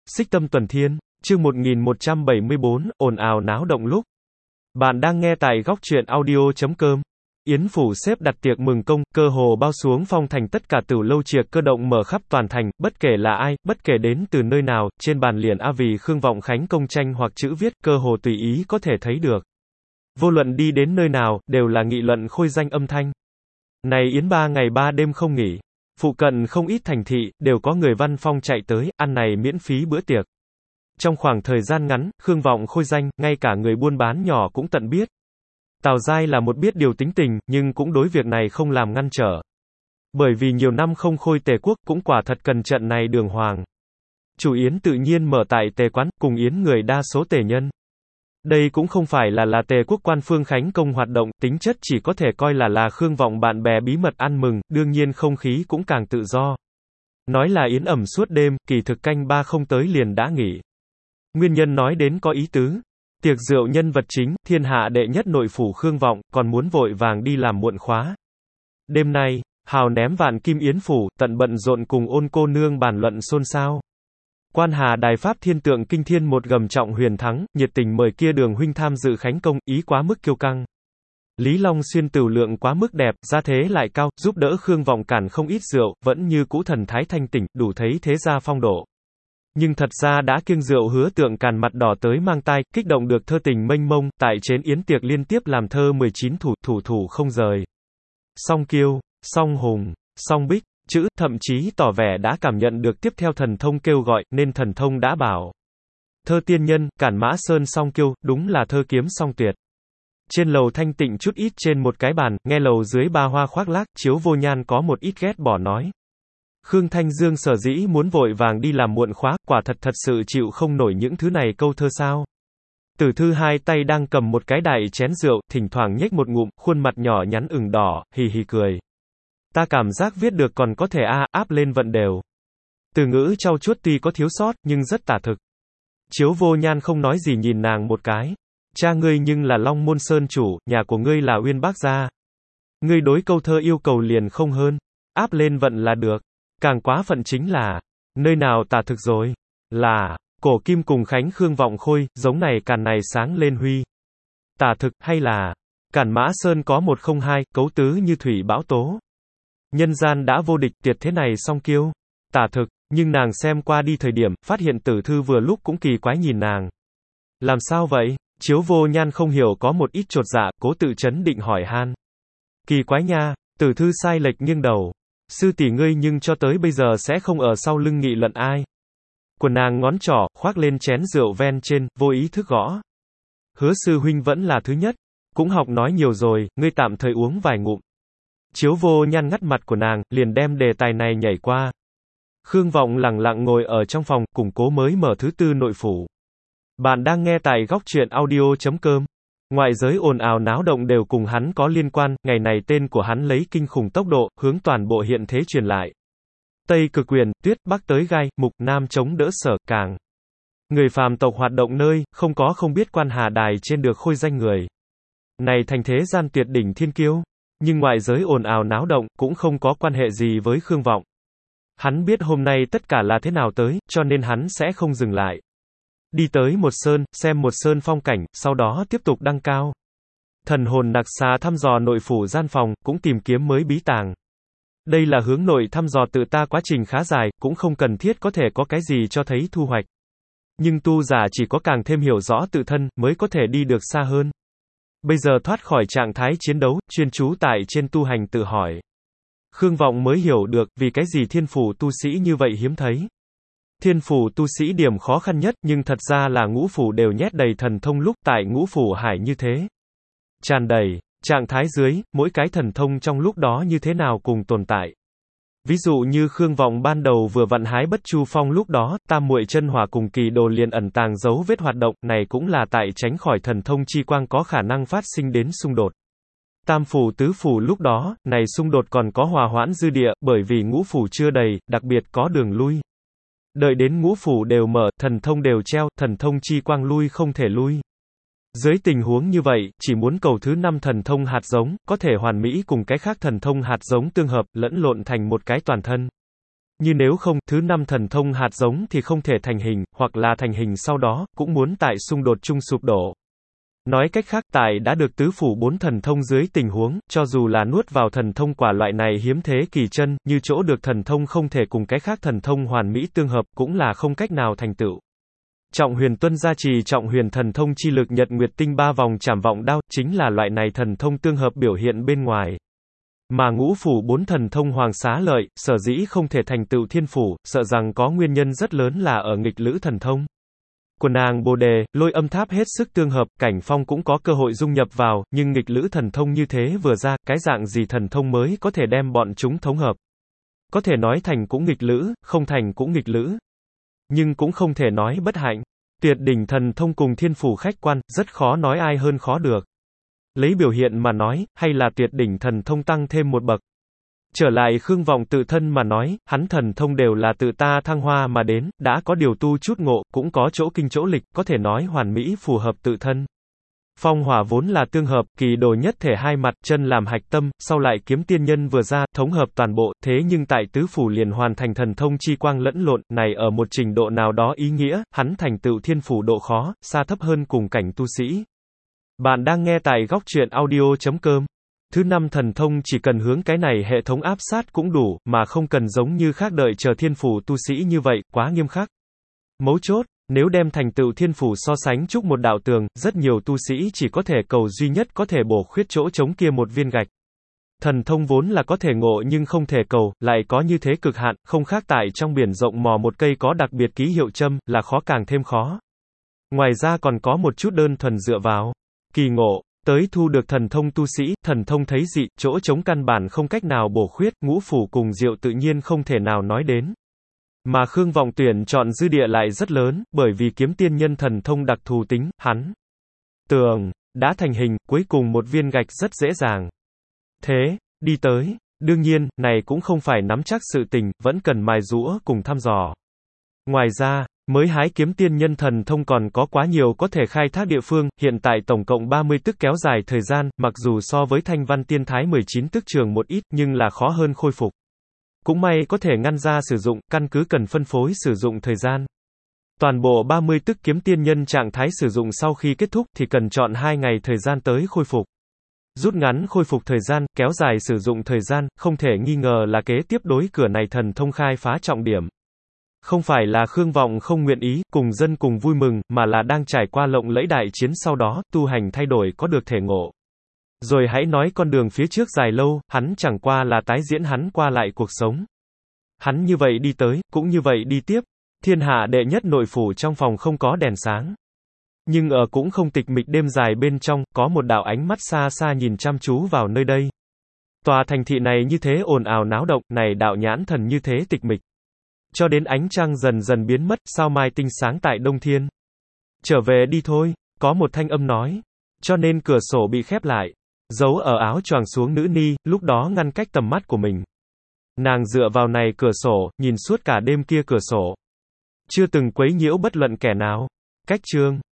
Xích Tâm Tuần Thiên, chương 1174, ồn ào náo động lúc. Bạn đang nghe tại góc truyện audio.com. Yến phủ xếp đặt tiệc mừng công, cơ hồ bao xuống phong thành tất cả tửu lâu chiệc cơ động mở khắp toàn thành, bất kể là ai, bất kể đến từ nơi nào, trên bàn liền vì Khương Vọng Khánh công tranh hoặc chữ viết, cơ hồ tùy ý có thể thấy được. Vô luận đi đến nơi nào, đều là nghị luận khôi danh âm thanh. Này Yến 3 ngày 3 đêm không nghỉ. Phụ cận không ít thành thị, đều có người văn phong chạy tới, ăn này miễn phí bữa tiệc. Trong khoảng thời gian ngắn, Khương Vọng khôi danh, ngay cả người buôn bán nhỏ cũng tận biết. Tào Giai là một biết điều tính tình, nhưng cũng đối việc này không làm ngăn trở. Bởi vì nhiều năm không khôi Tề quốc, cũng quả thật cần trận này đường hoàng. Chủ Yến tự nhiên mở tại Tề quán, cùng Yến người đa số Tề nhân. Đây cũng không phải là Tề quốc quan phương khánh công hoạt động, tính chất chỉ có thể coi là Khương Vọng bạn bè bí mật ăn mừng, đương nhiên không khí cũng càng tự do. Nói là yến ẩm suốt đêm, kỳ thực canh 3 không tới liền đã nghỉ. Nguyên nhân nói đến có ý tứ. Tiệc rượu nhân vật chính, thiên hạ đệ nhất nội phủ Khương Vọng, còn muốn vội vàng đi làm muộn khóa. Đêm nay, hào ném vạn kim yến phủ, tận bận rộn cùng Ôn cô nương bàn luận xôn xao. Quan Hà Đài Pháp Thiên Tượng Kinh Thiên một gầm trọng huyền thắng, nhiệt tình mời kia Đường huynh tham dự khánh công, ý quá mức kiêu căng. Lý Long Xuyên tửu lượng quá mức đẹp, gia thế lại cao, giúp đỡ Khương Vọng cản không ít rượu, vẫn như cũ thần thái thanh tỉnh, đủ thấy thế gia phong độ. Nhưng thật ra đã kiêng rượu Hứa Tượng Càn mặt đỏ tới mang tai, kích động được thơ tình mênh mông, tại trên yến tiệc liên tiếp làm thơ 19 thủ không rời. Song Kiêu, Song Hùng, Song Bích, chữ, thậm chí tỏ vẻ đã cảm nhận được tiếp theo thần thông kêu gọi, nên thần thông đã bảo. Thơ tiên nhân, Cản Mã Sơn Song Kiêu, đúng là thơ kiếm song tuyệt. Trên lầu thanh tịnh chút ít trên một cái bàn, nghe lầu dưới ba hoa khoác lác, Chiếu Vô Nhan có một ít ghét bỏ nói. Khương Thanh Dương sở dĩ muốn vội vàng đi làm muộn khóa, quả thật sự chịu không nổi những thứ này câu thơ sao. Tử Thư hai tay đang cầm một cái đại chén rượu, thỉnh thoảng nhếch một ngụm, khuôn mặt nhỏ nhắn ửng đỏ, hì hì cười. Ta cảm giác viết được còn có thể áp lên vận đều. Từ ngữ trau chuốt tuy có thiếu sót, nhưng rất tả thực. Chiếu Vô Nhan không nói gì nhìn nàng một cái. Cha ngươi nhưng là Long Môn Sơn chủ, nhà của ngươi là Uyên Bác gia. Ngươi đối câu thơ yêu cầu liền không hơn. Áp lên vận là được. Càng quá phận chính là, nơi nào tả thực rồi? Là, cổ kim cùng khánh Khương Vọng khôi, giống này càn này sáng lên huy. Tả thực, hay là, Cản Mã Sơn có 102, cấu tứ như thủy bão tố. Nhân gian đã vô địch, tuyệt thế này Song Kiêu. Tả thực, nhưng nàng xem qua đi thời điểm, phát hiện Tử Thư vừa lúc cũng kỳ quái nhìn nàng. Làm sao vậy? Chiếu Vô Nhan không hiểu có một ít chột dạ, cố tự chấn định hỏi han. Kỳ quái nha, Tử Thư sai lệch nghiêng đầu. Sư tỷ ngươi nhưng cho tới bây giờ sẽ không ở sau lưng nghị luận ai. Quần nàng ngón trỏ, khoác lên chén rượu ven trên, vô ý thức gõ. Hứa sư huynh vẫn là thứ nhất. Cũng học nói nhiều rồi, ngươi tạm thời uống vài ngụm. Chiếu Vô Nhan ngắt mặt của nàng, liền đem đề tài này nhảy qua. Khương Vọng lặng lặng ngồi ở trong phòng, củng cố mới mở thứ tư nội phủ. Bạn đang nghe tại góc truyện audio.com. Ngoại giới ồn ào náo động đều cùng hắn có liên quan, ngày này tên của hắn lấy kinh khủng tốc độ, hướng toàn bộ hiện thế truyền lại. Tây Cực Quyền, Tuyết, Bắc tới Gai, Mục, Nam chống đỡ Sở, Càng. Người phàm tộc hoạt động nơi, không có không biết Quan Hà Đài trên được khôi danh người. Này thành thế gian tuyệt đỉnh thiên kiêu. Nhưng ngoại giới ồn ào náo động, cũng không có quan hệ gì với Khương Vọng. Hắn biết hôm nay tất cả là thế nào tới, cho nên hắn sẽ không dừng lại. Đi tới một sơn, xem một sơn phong cảnh, sau đó tiếp tục đăng cao. Thần hồn nặc xà thăm dò nội phủ gian phòng, cũng tìm kiếm mới bí tàng. Đây là hướng nội thăm dò tự ta quá trình khá dài, cũng không cần thiết có thể có cái gì cho thấy thu hoạch. Nhưng tu giả chỉ có càng thêm hiểu rõ tự thân, mới có thể đi được xa hơn. Bây giờ thoát khỏi trạng thái chiến đấu, chuyên chú tại trên tu hành tự hỏi. Khương Vọng mới hiểu được, vì cái gì thiên phủ tu sĩ như vậy hiếm thấy. Thiên phủ tu sĩ điểm khó khăn nhất, nhưng thật ra là ngũ phủ đều nhét đầy thần thông lúc tại ngũ phủ hải như thế. Tràn đầy, trạng thái dưới, mỗi cái thần thông trong lúc đó như thế nào cùng tồn tại. Ví dụ như Khương Vọng ban đầu vừa vặn hái Bất Chu Phong lúc đó, Tam Muội Chân Hỏa cùng Kỳ Đồ liền ẩn tàng dấu vết hoạt động, này cũng là tại tránh khỏi thần thông chi quang có khả năng phát sinh đến xung đột. Tam phủ tứ phủ lúc đó, này xung đột còn có hòa hoãn dư địa, bởi vì ngũ phủ chưa đầy, đặc biệt có đường lui. Đợi đến ngũ phủ đều mở, thần thông đều treo, thần thông chi quang lui không thể lui. Dưới tình huống như vậy, chỉ muốn cầu thứ 5 thần thông hạt giống, có thể hoàn mỹ cùng cái khác thần thông hạt giống tương hợp, lẫn lộn thành một cái toàn thân. Như nếu không, thứ 5 thần thông hạt giống thì không thể thành hình, hoặc là thành hình sau đó, cũng muốn tại xung đột chung sụp đổ. Nói cách khác, tại đã được tứ phủ 4 thần thông dưới tình huống, cho dù là nuốt vào thần thông quả loại này hiếm thế kỳ chân, như chỗ được thần thông không thể cùng cái khác thần thông hoàn mỹ tương hợp, cũng là không cách nào thành tựu. Trọng huyền tuân gia trì trọng huyền thần thông chi lực nhật nguyệt tinh 3 vòng chảm vọng đao, chính là loại này thần thông tương hợp biểu hiện bên ngoài. Mà ngũ phủ 4 thần thông hoàng xá lợi, sở dĩ không thể thành tựu thiên phủ, sợ rằng có nguyên nhân rất lớn là ở nghịch lữ thần thông. Của nàng Bồ Đề, Lôi Âm Tháp hết sức tương hợp, Cảnh Phong cũng có cơ hội dung nhập vào, nhưng nghịch lữ thần thông như thế vừa ra, cái dạng gì thần thông mới có thể đem bọn chúng thống hợp. Có thể nói thành cũng nghịch lữ, không thành cũng nghịch lữ. Nhưng cũng không thể nói bất hạnh. Tuyệt đỉnh thần thông cùng thiên phủ khách quan, rất khó nói ai hơn khó được. Lấy biểu hiện mà nói, hay là tuyệt đỉnh thần thông tăng thêm một bậc. Trở lại Khương Vọng tự thân mà nói, hắn thần thông đều là tự ta thăng hoa mà đến, đã có điều tu chút ngộ, cũng có chỗ kinh chỗ lịch, có thể nói hoàn mỹ phù hợp tự thân. Phong hỏa vốn là tương hợp, kỳ đồ nhất thể hai mặt, chân làm hạch tâm, sau lại kiếm tiên nhân vừa ra, thống hợp toàn bộ, thế nhưng tại tứ phủ liền hoàn thành thần thông chi quang lẫn lộn, này ở một trình độ nào đó ý nghĩa, hắn thành tựu thiên phủ độ khó, xa thấp hơn cùng cảnh tu sĩ. Bạn đang nghe tại góc truyện audio.com. Thứ 5 thần thông chỉ cần hướng cái này hệ thống áp sát cũng đủ, mà không cần giống như khác đợi chờ thiên phủ tu sĩ như vậy, quá nghiêm khắc. Mấu chốt, nếu đem thành tựu thiên phủ so sánh chúc một đạo tường, rất nhiều tu sĩ chỉ có thể cầu duy nhất có thể bổ khuyết chỗ trống kia một viên gạch. Thần thông vốn là có thể ngộ nhưng không thể cầu, lại có như thế cực hạn, không khác tại trong biển rộng mò một cây có đặc biệt ký hiệu châm, là khó càng thêm khó. Ngoài ra còn có một chút đơn thuần dựa vào kỳ ngộ. Tới thu được thần thông tu sĩ, thần thông thấy dị, chỗ trống căn bản không cách nào bổ khuyết, ngũ phủ cùng diệu tự nhiên không thể nào nói đến. Mà Khương Vọng tuyển chọn dư địa lại rất lớn, bởi vì kiếm tiên nhân thần thông đặc thù tính, hắn tường đã thành hình, cuối cùng một viên gạch rất dễ dàng. Thế, đi tới, đương nhiên, này cũng không phải nắm chắc sự tình, vẫn cần mài giũa cùng thăm dò. Ngoài ra, mới hái kiếm tiên nhân thần thông còn có quá nhiều có thể khai thác địa phương, hiện tại tổng cộng 30 tức kéo dài thời gian, mặc dù so với thanh văn tiên thái 19 tức trường một ít, nhưng là khó hơn khôi phục. Cũng may có thể ngăn ra sử dụng, căn cứ cần phân phối sử dụng thời gian. Toàn bộ 30 tức kiếm tiên nhân trạng thái sử dụng sau khi kết thúc thì cần chọn 2 ngày thời gian tới khôi phục. Rút ngắn khôi phục thời gian, kéo dài sử dụng thời gian, không thể nghi ngờ là kế tiếp đối cửa này thần thông khai phá trọng điểm. Không phải là Khương Vọng không nguyện ý, cùng dân cùng vui mừng, mà là đang trải qua lộng lẫy đại chiến sau đó, tu hành thay đổi có được thể ngộ. Rồi hãy nói con đường phía trước dài lâu, hắn chẳng qua là tái diễn hắn qua lại cuộc sống. Hắn như vậy đi tới, cũng như vậy đi tiếp. Thiên hạ đệ nhất nội phủ trong phòng không có đèn sáng. Nhưng ở cũng không tịch mịch đêm dài bên trong, có một đạo ánh mắt xa xa nhìn chăm chú vào nơi đây. Tòa thành thị này như thế ồn ào náo động, này đạo nhãn thần như thế tịch mịch. Cho đến ánh trăng dần dần biến mất, sao mai tinh sáng tại Đông Thiên. Trở về đi thôi, có một thanh âm nói. Cho nên cửa sổ bị khép lại. Giấu ở áo choàng xuống nữ ni, lúc đó ngăn cách tầm mắt của mình. Nàng dựa vào này cửa sổ, nhìn suốt cả đêm kia cửa sổ. Chưa từng quấy nhiễu bất luận kẻ nào. Cách chương.